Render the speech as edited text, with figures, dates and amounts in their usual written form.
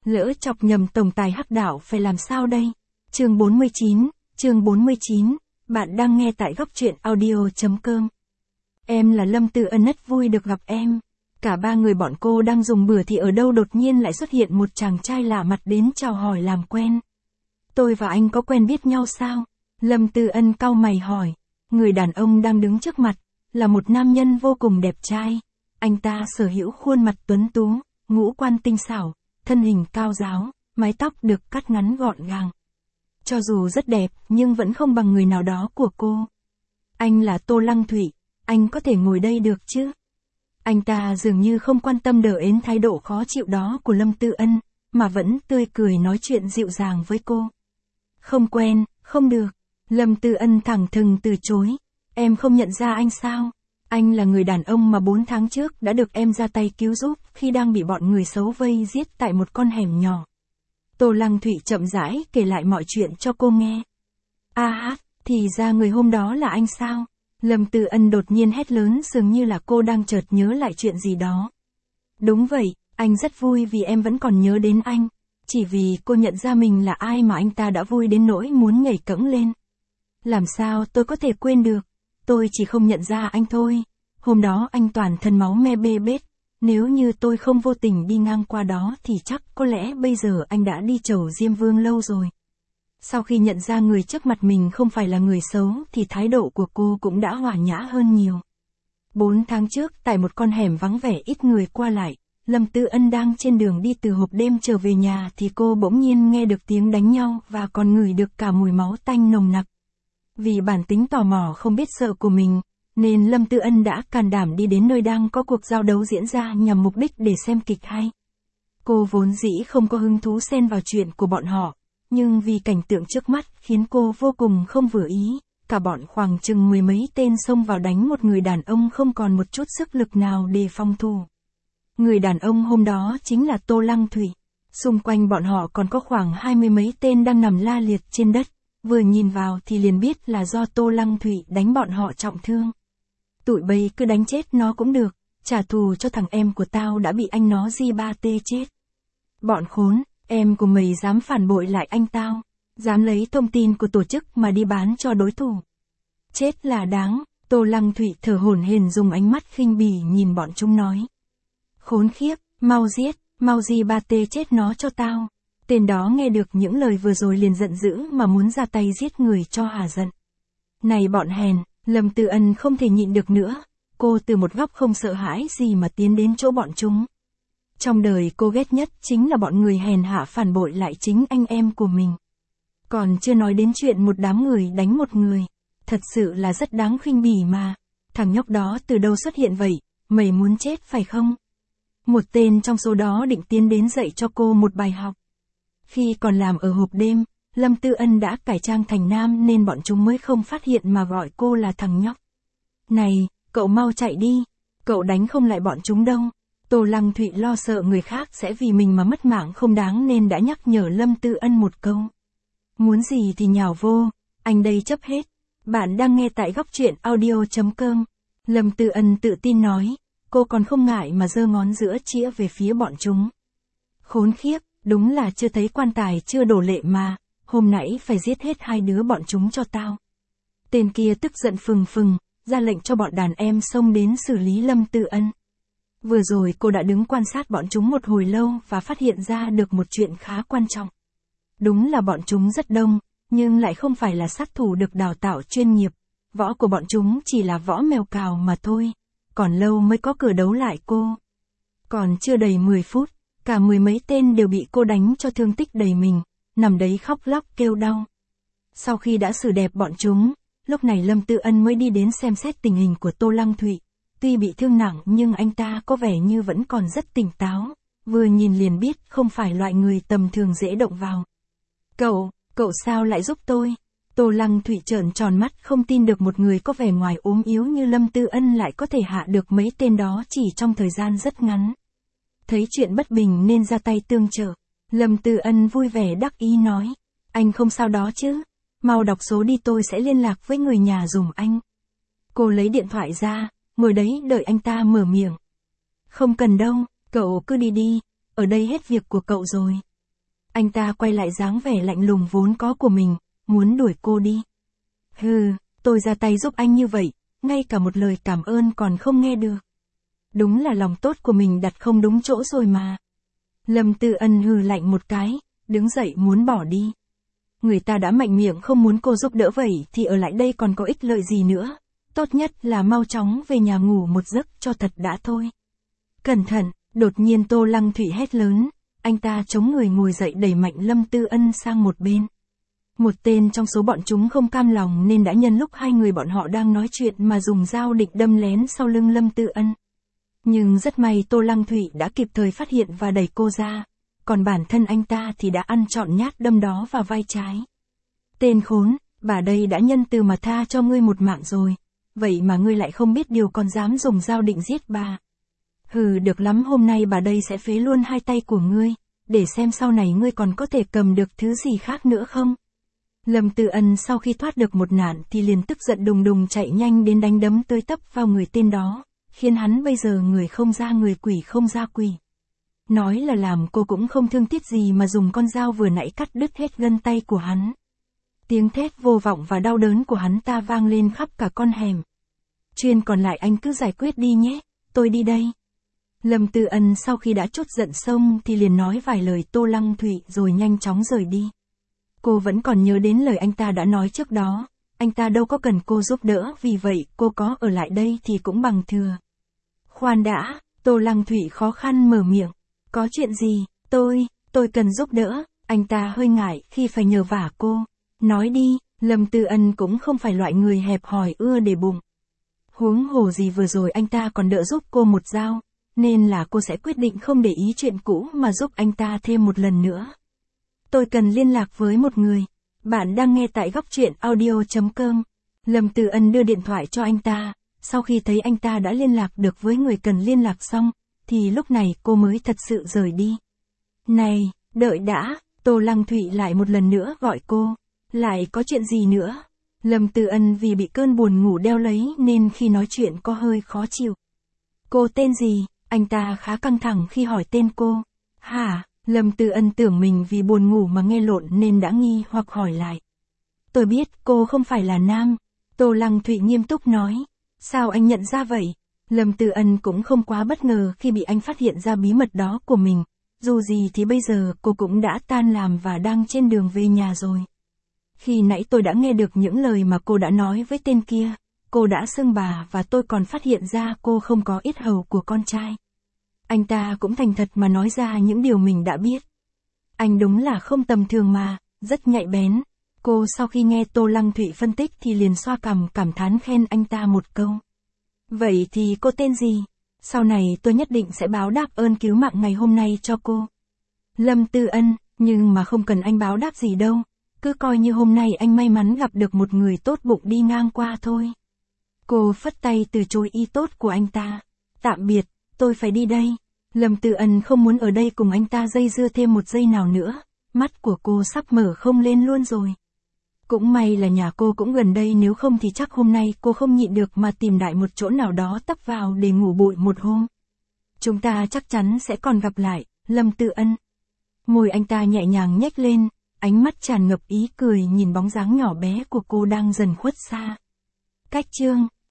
Lỡ chọc nhầm tổng tài Hắc Đạo phải làm sao đây? Chương 49, bạn đang nghe tại góc truyện audio.com. Em là Lâm Tư Ân, rất vui được gặp em. Cả ba người bọn cô đang dùng bữa thì ở đâu đột nhiên lại xuất hiện một chàng trai lạ mặt đến chào hỏi làm quen. Tôi và anh có quen biết nhau sao? Lâm Tư Ân cau mày hỏi. Người đàn ông đang đứng trước mặt, là một nam nhân vô cùng đẹp trai. Anh ta sở hữu khuôn mặt tuấn tú, ngũ quan tinh xảo, thân hình cao ráo, mái tóc được cắt ngắn gọn gàng. Cho dù rất đẹp nhưng vẫn không bằng người nào đó của cô. Anh là Tô Lăng Thụy, anh có thể ngồi đây được chứ? Anh ta dường như không quan tâm đến thái độ khó chịu đó của Lâm Tư Ân, mà vẫn tươi cười nói chuyện dịu dàng với cô. Không quen, không được. Lâm Tư Ân thẳng thừng từ chối. Em không nhận ra anh sao? Anh là người đàn ông mà 4 tháng trước đã được em ra tay cứu giúp khi đang bị bọn người xấu vây giết tại một con hẻm nhỏ. Tô Lăng Thụy chậm rãi kể lại mọi chuyện cho cô nghe. Thì ra người hôm đó là anh sao? Lâm Tư Ân đột nhiên hét lớn, dường như là cô đang chợt nhớ lại chuyện gì đó. Đúng vậy, anh rất vui vì em vẫn còn nhớ đến anh. Chỉ vì cô nhận ra mình là ai mà anh ta đã vui đến nỗi muốn nhảy cẫng lên. Làm sao tôi có thể quên được? Tôi chỉ không nhận ra anh thôi. Hôm đó anh toàn thân máu me bê bết. Nếu như tôi không vô tình đi ngang qua đó thì chắc có lẽ bây giờ anh đã đi chầu Diêm Vương lâu rồi. Sau khi nhận ra người trước mặt mình không phải là người xấu thì thái độ của cô cũng đã hòa nhã hơn nhiều. 4 tháng trước tại một con hẻm vắng vẻ ít người qua lại, Lâm Tư Ân đang trên đường đi từ hộp đêm trở về nhà thì cô bỗng nhiên nghe được tiếng đánh nhau và còn ngửi được cả mùi máu tanh nồng nặc. Vì bản tính tò mò không biết sợ của mình, nên Lâm Tư Ân đã can đảm đi đến nơi đang có cuộc giao đấu diễn ra nhằm mục đích để xem kịch hay. Cô vốn dĩ không có hứng thú xen vào chuyện của bọn họ, nhưng vì cảnh tượng trước mắt khiến cô vô cùng không vừa ý. Cả bọn khoảng chừng 10 mấy tên xông vào đánh một người đàn ông không còn một chút sức lực nào để phòng thủ. Người đàn ông hôm đó chính là Tô Lăng Thụy. Xung quanh bọn họ còn có khoảng 20 mấy tên đang nằm la liệt trên đất. Vừa nhìn vào thì liền biết là do Tô Lăng Thụy đánh bọn họ trọng thương. Tụi bay cứ đánh chết nó cũng được, trả thù cho thằng em của tao đã bị anh nó G3T chết. Bọn khốn, em của mày dám phản bội lại anh tao, dám lấy thông tin của tổ chức mà đi bán cho đối thủ. Chết là đáng. Tô Lăng Thụy thở hổn hển dùng ánh mắt khinh bỉ nhìn bọn chúng nói. Khốn khiếp, mau giết, mau G3T chết nó cho tao. Tên đó nghe được những lời vừa rồi liền giận dữ mà muốn ra tay giết người cho hả giận. Này bọn hèn, Lâm Tư Ân không thể nhịn được nữa. Cô từ một góc không sợ hãi gì mà tiến đến chỗ bọn chúng. Trong đời cô ghét nhất chính là bọn người hèn hạ phản bội lại chính anh em của mình. Còn chưa nói đến chuyện một đám người đánh một người. Thật sự là rất đáng khinh bỉ mà. Thằng nhóc đó từ đâu xuất hiện vậy, mày muốn chết phải không? Một tên trong số đó định tiến đến dạy cho cô một bài học. Khi còn làm ở hộp đêm, Lâm Tư Ân đã cải trang thành nam nên bọn chúng mới không phát hiện mà gọi cô là thằng nhóc. Này, cậu mau chạy đi, cậu đánh không lại bọn chúng đâu. Tô Lăng Thụy lo sợ người khác sẽ vì mình mà mất mạng không đáng nên đã nhắc nhở Lâm Tư Ân một câu. Muốn gì thì nhào vô, anh đây chấp hết. Bạn đang nghe tại góc truyện audio.com. Lâm Tư Ân tự tin nói, cô còn không ngại mà giơ ngón giữa chĩa về phía bọn chúng. Khốn khiếp, đúng là chưa thấy quan tài chưa đổ lệ mà, hôm nãy phải giết hết 2 đứa bọn chúng cho tao. Tên kia tức giận phừng phừng, ra lệnh cho bọn đàn em xông đến xử lý Lâm Tư Ân. Vừa rồi cô đã đứng quan sát bọn chúng một hồi lâu và phát hiện ra được một chuyện khá quan trọng. Đúng là bọn chúng rất đông, nhưng lại không phải là sát thủ được đào tạo chuyên nghiệp. Võ của bọn chúng chỉ là võ mèo cào mà thôi. Còn lâu mới có cửa đấu lại cô. Còn chưa đầy 10 phút, cả 10 mấy tên đều bị cô đánh cho thương tích đầy mình, nằm đấy khóc lóc kêu đau. Sau khi đã xử đẹp bọn chúng, lúc này Lâm Tư Ân mới đi đến xem xét tình hình của Tô Lăng Thụy. Tuy bị thương nặng nhưng anh ta có vẻ như vẫn còn rất tỉnh táo, vừa nhìn liền biết không phải loại người tầm thường dễ động vào. Cậu sao lại giúp tôi? Tô Lăng Thụy trợn tròn mắt không tin được một người có vẻ ngoài ốm yếu như Lâm Tư Ân lại có thể hạ được mấy tên đó chỉ trong thời gian rất ngắn. Thấy chuyện bất bình nên ra tay tương trợ. Lâm Tư Ân vui vẻ đắc ý nói. Anh không sao đó chứ? Mau đọc số đi tôi sẽ liên lạc với người nhà giùm anh. Cô lấy điện thoại ra, ngồi đấy đợi anh ta mở miệng. Không cần đâu, cậu cứ đi đi, ở đây hết việc của cậu rồi. Anh ta quay lại dáng vẻ lạnh lùng vốn có của mình, muốn đuổi cô đi. Hừ, tôi ra tay giúp anh như vậy, ngay cả một lời cảm ơn còn không nghe được. Đúng là lòng tốt của mình đặt không đúng chỗ rồi mà. Lâm Tư Ân hừ lạnh một cái, đứng dậy muốn bỏ đi. Người ta đã mạnh miệng không muốn cô giúp đỡ vậy thì ở lại đây còn có ích lợi gì nữa. Tốt nhất là mau chóng về nhà ngủ một giấc cho thật đã thôi. Cẩn thận, đột nhiên Tô Lăng Thụy hét lớn, anh ta chống người ngồi dậy đẩy mạnh Lâm Tư Ân sang một bên. Một tên trong số bọn chúng không cam lòng nên đã nhân lúc hai người bọn họ đang nói chuyện mà dùng dao định đâm lén sau lưng Lâm Tư Ân. Nhưng rất may Tô Lăng Thụy đã kịp thời phát hiện và đẩy cô ra, còn bản thân anh ta thì đã ăn trọn nhát đâm đó vào vai trái. Tên khốn, bà đây đã nhân từ mà tha cho ngươi một mạng rồi, vậy mà ngươi lại không biết điều còn dám dùng dao định giết bà. Hừ, được lắm, hôm nay bà đây sẽ phế luôn hai tay của ngươi, để xem sau này ngươi còn có thể cầm được thứ gì khác nữa không. Lâm Tư Ân sau khi thoát được một nạn thì liền tức giận đùng đùng chạy nhanh đến đánh đấm tới tấp vào người tên đó, khiến hắn bây giờ người không ra người quỷ không ra quỷ. Nói là làm cô cũng không thương tiếc gì mà dùng con dao vừa nãy cắt đứt hết gân tay của hắn. Tiếng thét vô vọng và đau đớn của hắn ta vang lên khắp cả con hẻm. Chuyện còn lại anh cứ giải quyết đi nhé, tôi đi đây. Lâm Tư Ân sau khi đã trút giận xong thì liền nói vài lời Tô Lăng Thụy rồi nhanh chóng rời đi. Cô vẫn còn nhớ đến lời anh ta đã nói trước đó, anh ta đâu có cần cô giúp đỡ, vì vậy cô có ở lại đây thì cũng bằng thừa. Khoan đã, Tô Lăng Thụy khó khăn mở miệng. Có chuyện gì, tôi cần giúp đỡ, anh ta hơi ngại khi phải nhờ vả cô. Nói đi, Lâm Tư Ân cũng không phải loại người hẹp hòi ưa để bụng. Huống hồ gì vừa rồi anh ta còn đỡ giúp cô một dao, nên là cô sẽ quyết định không để ý chuyện cũ mà giúp anh ta thêm một lần nữa. Tôi cần liên lạc với một người. Bạn đang nghe tại góc truyện audio.com. Lâm Tư Ân đưa điện thoại cho anh ta, sau khi thấy anh ta đã liên lạc được với người cần liên lạc xong, thì lúc này cô mới thật sự rời đi. Này, đợi đã, Tô Lăng Thụy lại một lần nữa gọi cô. Lại có chuyện gì nữa? Lâm Tư Ân vì bị cơn buồn ngủ đeo lấy nên khi nói chuyện có hơi khó chịu. Cô tên gì? Anh ta khá căng thẳng khi hỏi tên cô. Hả? Lâm Tư Ân tưởng mình vì buồn ngủ mà nghe lộn nên đã nghi hoặc hỏi lại. Tôi biết cô không phải là nam. Tô Lăng Thụy nghiêm túc nói. Sao anh nhận ra vậy? Lâm Tư Ân cũng không quá bất ngờ khi bị anh phát hiện ra bí mật đó của mình. Dù gì thì bây giờ cô cũng đã tan làm và đang trên đường về nhà rồi. Khi nãy tôi đã nghe được những lời mà cô đã nói với tên kia. Cô đã xưng bà và tôi còn phát hiện ra cô không có yết hầu của con trai. Anh ta cũng thành thật mà nói ra những điều mình đã biết. Anh đúng là không tầm thường mà, rất nhạy bén. Cô sau khi nghe Tô Lăng Thụy phân tích thì liền xoa cằm cảm thán khen anh ta một câu. Vậy thì cô tên gì? Sau này tôi nhất định sẽ báo đáp ơn cứu mạng ngày hôm nay cho cô. Lâm Tư Ân, nhưng mà không cần anh báo đáp gì đâu. Cứ coi như hôm nay anh may mắn gặp được một người tốt bụng đi ngang qua thôi. Cô phất tay từ chối ý tốt của anh ta. Tạm biệt, tôi phải đi đây. Lâm Tư Ân không muốn ở đây cùng anh ta dây dưa thêm một giây nào nữa. Mắt của cô sắp mở không lên luôn rồi. Cũng may là nhà cô cũng gần đây, nếu không thì chắc hôm nay cô không nhịn được mà tìm đại một chỗ nào đó tấp vào để ngủ bụi một hôm. Chúng ta chắc chắn sẽ còn gặp lại, Lâm Tư Ân. Môi anh ta nhẹ nhàng nhếch lên, ánh mắt tràn ngập ý cười nhìn bóng dáng nhỏ bé của cô đang dần khuất xa. Cách chương